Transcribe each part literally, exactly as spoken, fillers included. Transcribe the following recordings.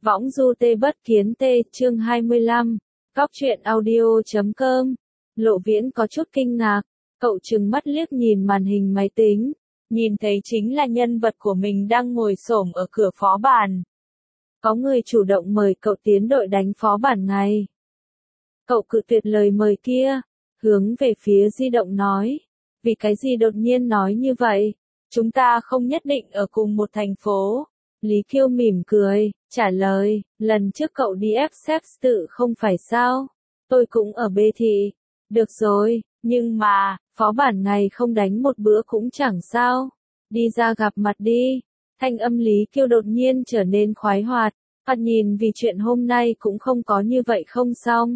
Võng du tê bất kiến tê, chương hai mươi lăm, Cóc truyện audio chấm com. Lộ Viễn có chút kinh ngạc, cậu trừng mắt liếc nhìn màn hình máy tính, nhìn thấy chính là nhân vật của mình đang ngồi xổm ở cửa phó bản. Có người chủ động mời cậu tiến đội đánh phó bản ngay. Cậu cự tuyệt lời mời kia, hướng về phía di động nói, vì cái gì đột nhiên nói như vậy, chúng ta không nhất định ở cùng một thành phố. Lý Kiêu mỉm cười, trả lời, lần trước cậu đi ép xếp tự không phải sao, tôi cũng ở bê thị. Được rồi, nhưng mà, phó bản ngày không đánh một bữa cũng chẳng sao, đi ra gặp mặt đi. Thanh âm Lý Kiêu đột nhiên trở nên khoái hoạt, thoạt nhìn vì chuyện hôm nay cũng không có như vậy không xong.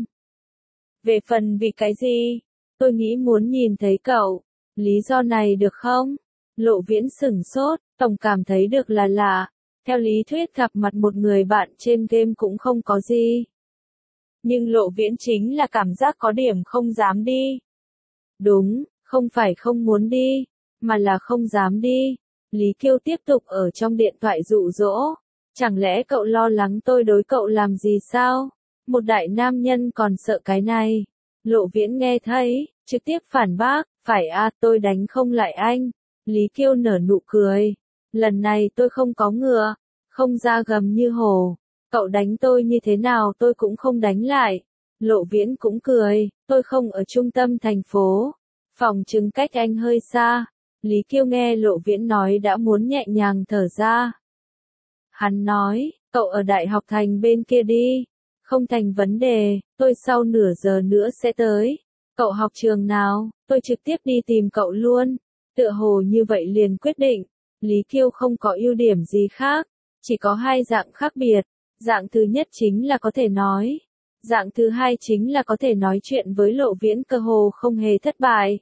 Về phần vì cái gì, tôi nghĩ muốn nhìn thấy cậu, lý do này được không? Lộ Viễn sửng sốt, tổng cảm thấy được là lạ. Theo lý thuyết gặp mặt một người bạn trên game cũng không có gì. Nhưng Lộ Viễn chính là cảm giác có điểm không dám đi. Đúng, không phải không muốn đi, mà là không dám đi. Lý Kiêu tiếp tục ở trong điện thoại dụ dỗ. Chẳng lẽ cậu lo lắng tôi đối cậu làm gì sao? Một đại nam nhân còn sợ cái này. Lộ Viễn nghe thấy, trực tiếp phản bác, phải à, tôi đánh không lại anh. Lý Kiêu nở nụ cười. Lần này tôi không có ngựa, không ra gầm như hổ. Cậu đánh tôi như thế nào tôi cũng không đánh lại. Lộ Viễn cũng cười, tôi không ở trung tâm thành phố. Phòng trừng cách anh hơi xa. Lý Kiêu nghe Lộ Viễn nói đã muốn nhẹ nhàng thở ra. Hắn nói, cậu ở Đại học Thành bên kia đi. Không thành vấn đề, tôi sau nửa giờ nữa sẽ tới. Cậu học trường nào, tôi trực tiếp đi tìm cậu luôn. Tựa hồ như vậy liền quyết định. Lý Kiêu không có ưu điểm gì khác, chỉ có hai dạng khác biệt. Dạng thứ nhất chính là có thể nói. Dạng thứ hai chính là có thể nói chuyện với Lộ Viễn cơ hồ không hề thất bại.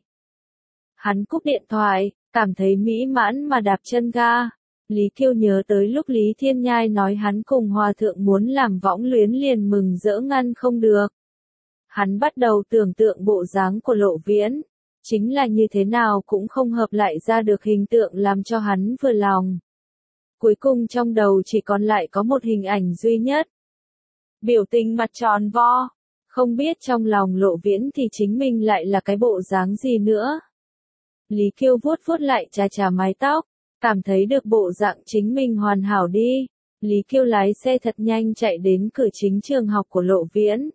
Hắn cúp điện thoại, cảm thấy mỹ mãn mà đạp chân ga. Lý Kiêu nhớ tới lúc Lý Thiên Nhai nói hắn cùng Hòa Thượng muốn làm võng luyến liền mừng rỡ ngăn không được. Hắn bắt đầu tưởng tượng bộ dáng của Lộ Viễn. Chính là như thế nào cũng không hợp lại ra được hình tượng làm cho hắn vừa lòng. Cuối cùng trong đầu chỉ còn lại có một hình ảnh duy nhất. Biểu tình mặt tròn vo. Không biết trong lòng Lộ Viễn thì chính mình lại là cái bộ dáng gì nữa. Lý Kiêu vuốt vuốt lại chà chà mái tóc. Cảm thấy được bộ dạng chính mình hoàn hảo đi. Lý Kiêu lái xe thật nhanh chạy đến cửa chính trường học của Lộ Viễn.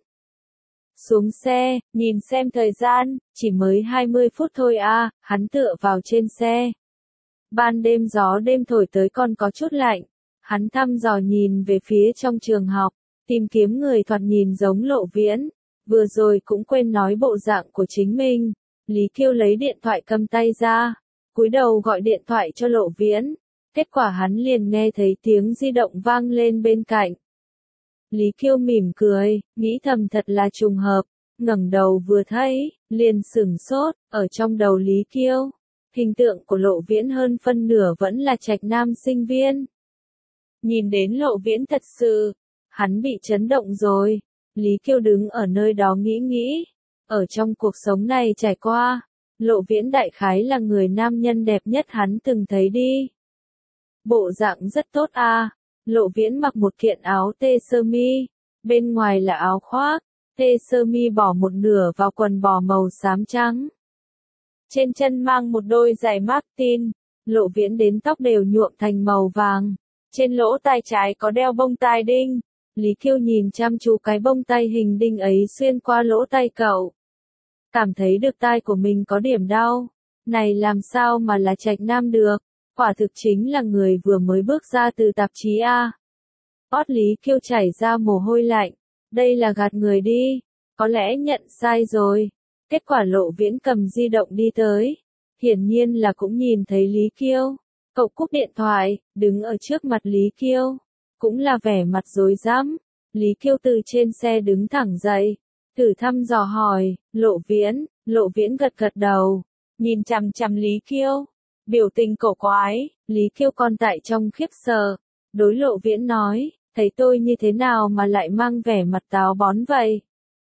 Xuống xe, nhìn xem thời gian, chỉ mới hai mươi phút thôi à, hắn tựa vào trên xe. Ban đêm gió đêm thổi tới còn có chút lạnh. Hắn thăm dò nhìn về phía trong trường học, tìm kiếm người thoạt nhìn giống Lộ Viễn. Vừa rồi cũng quên nói bộ dạng của chính mình. Lý Kiêu lấy điện thoại cầm tay ra, cúi đầu gọi điện thoại cho Lộ Viễn. Kết quả hắn liền nghe thấy tiếng di động vang lên bên cạnh. Lý Kiêu mỉm cười, nghĩ thầm thật là trùng hợp, ngẩng đầu vừa thấy, liền sửng sốt, ở trong đầu Lý Kiêu. Hình tượng của Lộ Viễn hơn phân nửa vẫn là trạch nam sinh viên. Nhìn đến Lộ Viễn thật sự, hắn bị chấn động rồi. Lý Kiêu đứng ở nơi đó nghĩ nghĩ, ở trong cuộc sống này trải qua, Lộ Viễn đại khái là người nam nhân đẹp nhất hắn từng thấy đi. Bộ dạng rất tốt à. Lộ Viễn mặc một kiện áo tê sơ mi, bên ngoài là áo khoác, tê sơ mi bỏ một nửa vào quần bò màu xám trắng. Trên chân mang một đôi giày Martin, Lộ Viễn đến tóc đều nhuộm thành màu vàng, trên lỗ tai trái có đeo bông tai đinh. Lý Kiêu nhìn chăm chú cái bông tai hình đinh ấy xuyên qua lỗ tai cậu. Cảm thấy được tai của mình có điểm đau, này làm sao mà là trạch nam được. Quả thực chính là người vừa mới bước ra từ tạp chí A. Ót Lý Kiêu chảy ra mồ hôi lạnh. Đây là gạt người đi. Có lẽ nhận sai rồi. Kết quả Lộ Viễn cầm di động đi tới. Hiển nhiên là cũng nhìn thấy Lý Kiêu. Cậu cúp điện thoại, đứng ở trước mặt Lý Kiêu. Cũng là vẻ mặt rối rắm. Lý Kiêu từ trên xe đứng thẳng dậy. Thử thăm dò hỏi, Lộ Viễn. Lộ Viễn gật gật đầu. Nhìn chằm chằm Lý Kiêu. Biểu tình cổ quái, Lý Kiêu còn tại trong khiếp sợ. Đối Lộ Viễn nói, thấy tôi như thế nào mà lại mang vẻ mặt táo bón vậy?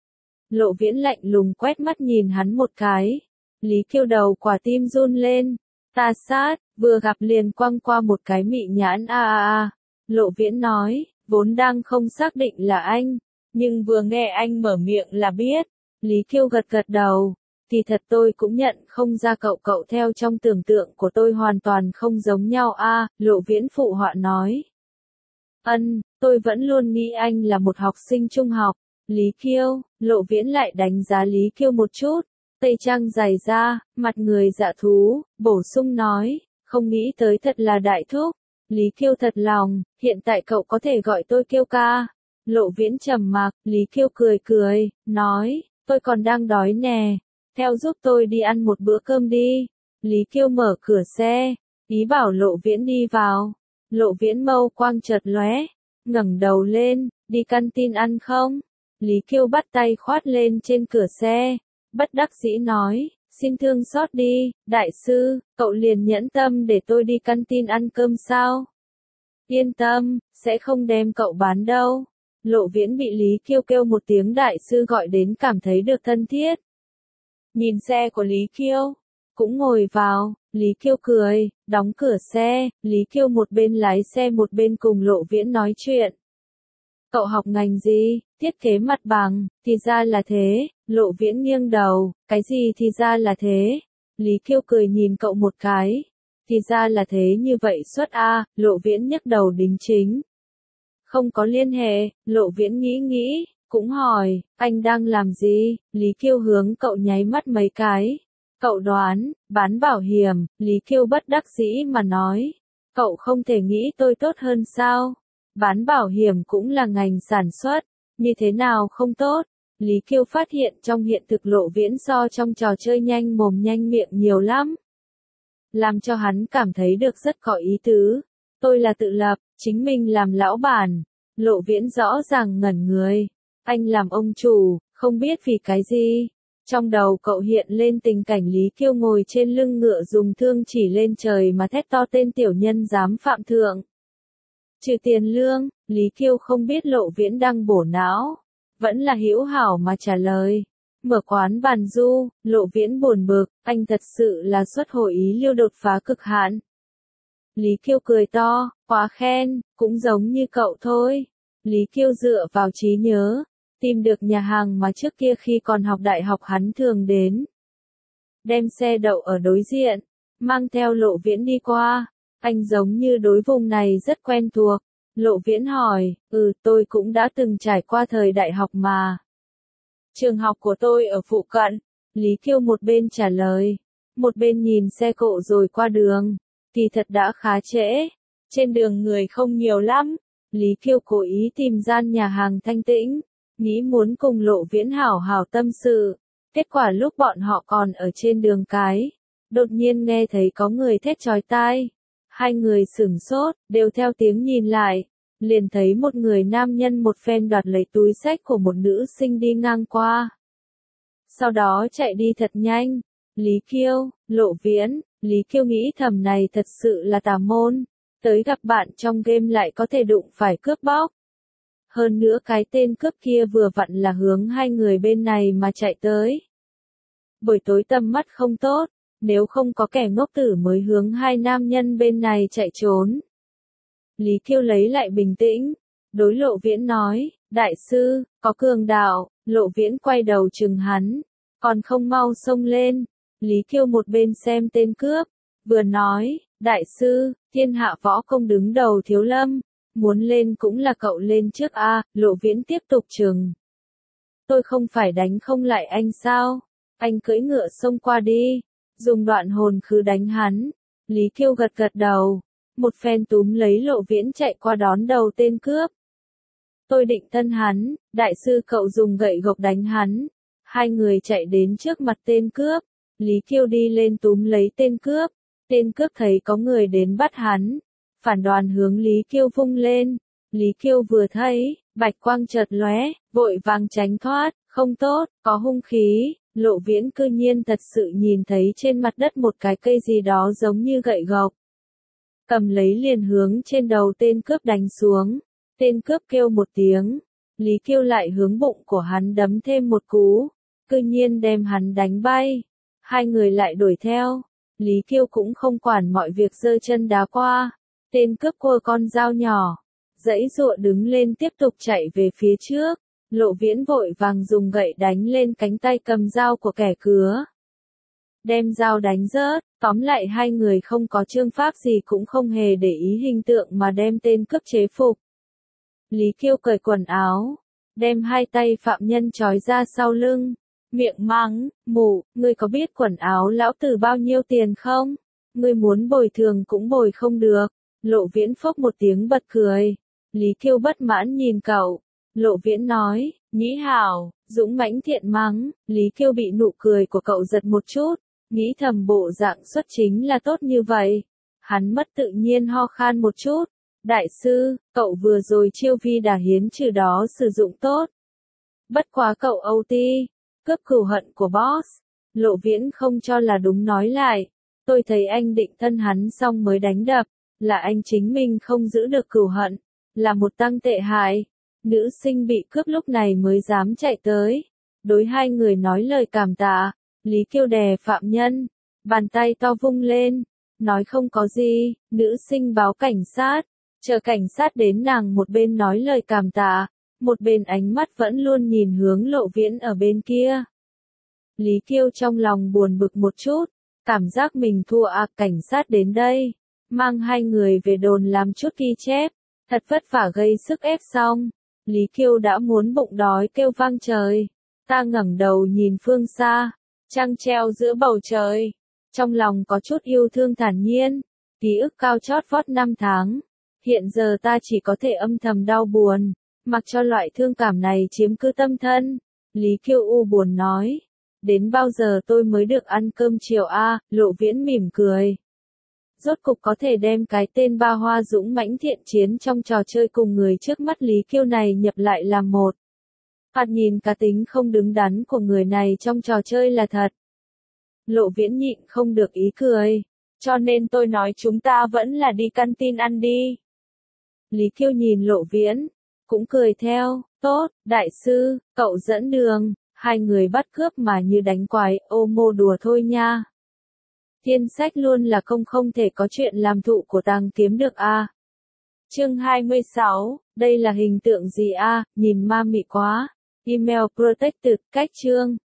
Lộ Viễn lạnh lùng quét mắt nhìn hắn một cái. Lý Kiêu đầu quả tim run lên. Ta sát, vừa gặp liền quăng qua một cái mị nhãn a a a. Lộ Viễn nói, vốn đang không xác định là anh, nhưng vừa nghe anh mở miệng là biết. Lý Kiêu gật gật đầu. Thì thật tôi cũng nhận không ra cậu cậu theo trong tưởng tượng của tôi hoàn toàn không giống nhau a. À, Lộ Viễn phụ họa nói. Ân, tôi vẫn luôn nghĩ anh là một học sinh trung học. Lý Kiêu, Lộ Viễn lại đánh giá Lý Kiêu một chút. Tây trang dày da, mặt người dạ thú, bổ sung nói, không nghĩ tới thật là đại thúc. Lý Kiêu thật lòng, hiện tại cậu có thể gọi tôi Kiêu ca. Lộ Viễn trầm mặc, Lý Kiêu cười cười, nói, tôi còn đang đói nè. Theo giúp tôi đi ăn một bữa cơm đi. Lý Kiêu mở cửa xe, ý bảo Lộ Viễn đi vào. Lộ Viễn mâu quang chợt lóe, ngẩng đầu lên, đi căn tin ăn không? Lý Kiêu bắt tay khoát lên trên cửa xe, bất đắc dĩ nói, xin thương xót đi, đại sư, cậu liền nhẫn tâm để tôi đi căn tin ăn cơm sao? Yên tâm, sẽ không đem cậu bán đâu. Lộ Viễn bị Lý Kiêu kêu một tiếng đại sư gọi đến cảm thấy được thân thiết. Nhìn xe của Lý Kiêu, cũng ngồi vào, Lý Kiêu cười, đóng cửa xe, Lý Kiêu một bên lái xe một bên cùng Lộ Viễn nói chuyện. Cậu học ngành gì? Thiết kế mặt bằng, thì ra là thế. Lộ Viễn nghiêng đầu, cái gì thì ra là thế? Lý Kiêu cười nhìn cậu một cái. Thì ra là thế như vậy xuất a. Lộ Viễn nhấc đầu đính chính. Không có liên hệ. Lộ Viễn nghĩ nghĩ, cũng hỏi, anh đang làm gì? Lý Kiêu hướng cậu nháy mắt mấy cái. Cậu đoán, bán bảo hiểm. Lý Kiêu bất đắc dĩ mà nói. Cậu không thể nghĩ tôi tốt hơn sao? Bán bảo hiểm cũng là ngành sản xuất. Như thế nào không tốt? Lý Kiêu phát hiện trong hiện thực Lộ Viễn so trong trò chơi nhanh mồm nhanh miệng nhiều lắm. Làm cho hắn cảm thấy được rất có ý tứ. Tôi là tự lập, chính mình làm lão bản. Lộ Viễn rõ ràng ngẩn người. Anh làm ông chủ, không biết vì cái gì. Trong đầu cậu hiện lên tình cảnh Lý Kiêu ngồi trên lưng ngựa dùng thương chỉ lên trời mà thét to tên tiểu nhân dám phạm thượng. Trừ tiền lương, Lý Kiêu không biết Lộ Viễn đang bổ não. Vẫn là hữu hảo mà trả lời. Mở quán bàn du, Lộ Viễn buồn bực, anh thật sự là xuất hội ý liêu đột phá cực hạn. Lý Kiêu cười to, quá khen, cũng giống như cậu thôi. Lý Kiêu dựa vào trí nhớ, tìm được nhà hàng mà trước kia khi còn học đại học hắn thường đến. Đem xe đậu ở đối diện, mang theo Lộ Viễn đi qua. Anh giống như đối vùng này rất quen thuộc. Lộ Viễn hỏi, ừ tôi cũng đã từng trải qua thời đại học mà. Trường học của tôi ở phụ cận. Lý Kiêu một bên trả lời, một bên nhìn xe cộ rồi qua đường. Thì thật đã khá trễ. Trên đường người không nhiều lắm. Lý Kiêu cố ý tìm gian nhà hàng thanh tĩnh. Nghĩ muốn cùng Lộ Viễn hảo hảo tâm sự. Kết quả lúc bọn họ còn ở trên đường cái. Đột nhiên nghe thấy có người thét chói tai. Hai người sửng sốt, đều theo tiếng nhìn lại. Liền thấy một người nam nhân một phen đoạt lấy túi xách của một nữ sinh đi ngang qua. Sau đó chạy đi thật nhanh. Lý Kiêu, Lộ Viễn, Lý Kiêu nghĩ thầm này thật sự là tà môn. Tới gặp bạn trong game lại có thể đụng phải cướp bóc. Hơn nữa cái tên cướp kia vừa vặn là hướng hai người bên này mà chạy tới. Buổi tối tầm mắt không tốt. Nếu không có kẻ ngốc tử mới hướng hai nam nhân bên này chạy trốn. Lý Kiêu lấy lại bình tĩnh. Đối Lộ Viễn nói, đại sư, có cường đạo. Lộ Viễn quay đầu chừng hắn. Còn không mau xông lên. Lý Kiêu một bên xem tên cướp. Vừa nói, đại sư, thiên hạ võ công đứng đầu Thiếu Lâm. Muốn lên cũng là cậu lên trước a. À, Lộ Viễn tiếp tục chừng. Tôi không phải đánh không lại anh sao? Anh cưỡi ngựa xông qua đi. Dùng đoạn hồn khứ đánh hắn. Lý Kiêu gật gật đầu. Một phen túm lấy Lộ Viễn chạy qua đón đầu tên cướp. Tôi định thân hắn, đại sư cậu dùng gậy gộc đánh hắn. Hai người chạy đến trước mặt tên cướp. Lý Kiêu đi lên túm lấy tên cướp. Tên cướp thấy có người đến bắt hắn. Phản đoàn hướng Lý Kiêu vung lên. Lý Kiêu vừa thấy, bạch quang chợt lóe, vội vàng tránh thoát, không tốt, có hung khí. Lộ Viễn cư nhiên thật sự nhìn thấy trên mặt đất một cái cây gì đó giống như gậy gộc. Cầm lấy liền hướng trên đầu tên cướp đánh xuống. Tên cướp kêu một tiếng. Lý Kiêu lại hướng bụng của hắn đấm thêm một cú. Cư nhiên đem hắn đánh bay. Hai người lại đuổi theo. Lý Kiêu cũng không quản mọi việc giơ chân đá qua. Tên cướp cua con dao nhỏ. Dãy dụa đứng lên tiếp tục chạy về phía trước. Lộ Viễn vội vàng dùng gậy đánh lên cánh tay cầm dao của kẻ cứa. Đem dao đánh rớt, tóm lại hai người không có chương pháp gì cũng không hề để ý hình tượng mà đem tên cướp chế phục. Lý Kiêu cởi quần áo, đem hai tay phạm nhân trói ra sau lưng, miệng mắng, mụ, ngươi có biết quần áo lão tử bao nhiêu tiền không? Ngươi muốn bồi thường cũng bồi không được. Lộ Viễn phốc một tiếng bật cười. Lý Kiêu bất mãn nhìn cậu. Lộ Viễn nói, nhĩ hảo, dũng mãnh thiện mắng. Lý Kiêu bị nụ cười của cậu giật một chút, nghĩ thầm bộ dạng xuất chính là tốt như vậy. Hắn mất tự nhiên ho khan một chút. Đại sư, cậu vừa rồi chiêu vi đà hiến trừ đó sử dụng tốt. Bất quá cậu âu ti, cướp cửu hận của boss. Lộ Viễn không cho là đúng nói lại. Tôi thấy anh định thân hắn xong mới đánh đập, là anh chính mình không giữ được cửu hận, là một tăng tệ hại. Nữ sinh bị cướp lúc này mới dám chạy tới. Đối hai người nói lời cảm tạ. Lý Kiêu đè phạm nhân, bàn tay to vung lên, nói không có gì. Nữ sinh báo cảnh sát, chờ cảnh sát đến, nàng một bên nói lời cảm tạ, một bên ánh mắt vẫn luôn nhìn hướng Lộ Viễn ở bên kia. Lý Kiêu trong lòng buồn bực một chút, cảm giác mình thua à. Cảnh sát đến đây, mang hai người về đồn làm chút ghi chép, thật vất vả gây sức ép xong. Lý Kiêu đã muốn bụng đói kêu vang trời. Ta ngẩng đầu nhìn phương xa, trăng treo giữa bầu trời, trong lòng có chút yêu thương thản nhiên. Ký ức cao chót vót năm tháng, hiện giờ ta chỉ có thể âm thầm đau buồn, mặc cho loại thương cảm này chiếm cứ tâm thân. Lý Kiêu u buồn nói, đến bao giờ tôi mới được ăn cơm chiều a? Lộ Viễn mỉm cười. Rốt cục có thể đem cái tên ba hoa dũng mãnh thiện chiến trong trò chơi cùng người trước mắt Lý Kiêu này nhập lại làm một. Phạt nhìn cá tính không đứng đắn của người này trong trò chơi là thật. Lộ Viễn nhịn không được ý cười. Cho nên tôi nói chúng ta vẫn là đi căn tin ăn đi. Lý Kiêu nhìn Lộ Viễn, cũng cười theo. Tốt, đại sư, cậu dẫn đường. Hai người bắt cướp mà như đánh quái, ô mô đùa thôi nha. Thiên sách luôn là không không thể có chuyện làm thụ của tàng kiếm được a. À. Chương hai mươi sáu, đây là hình tượng gì a? À? Nhìn ma mị quá. Email protected, cách chương.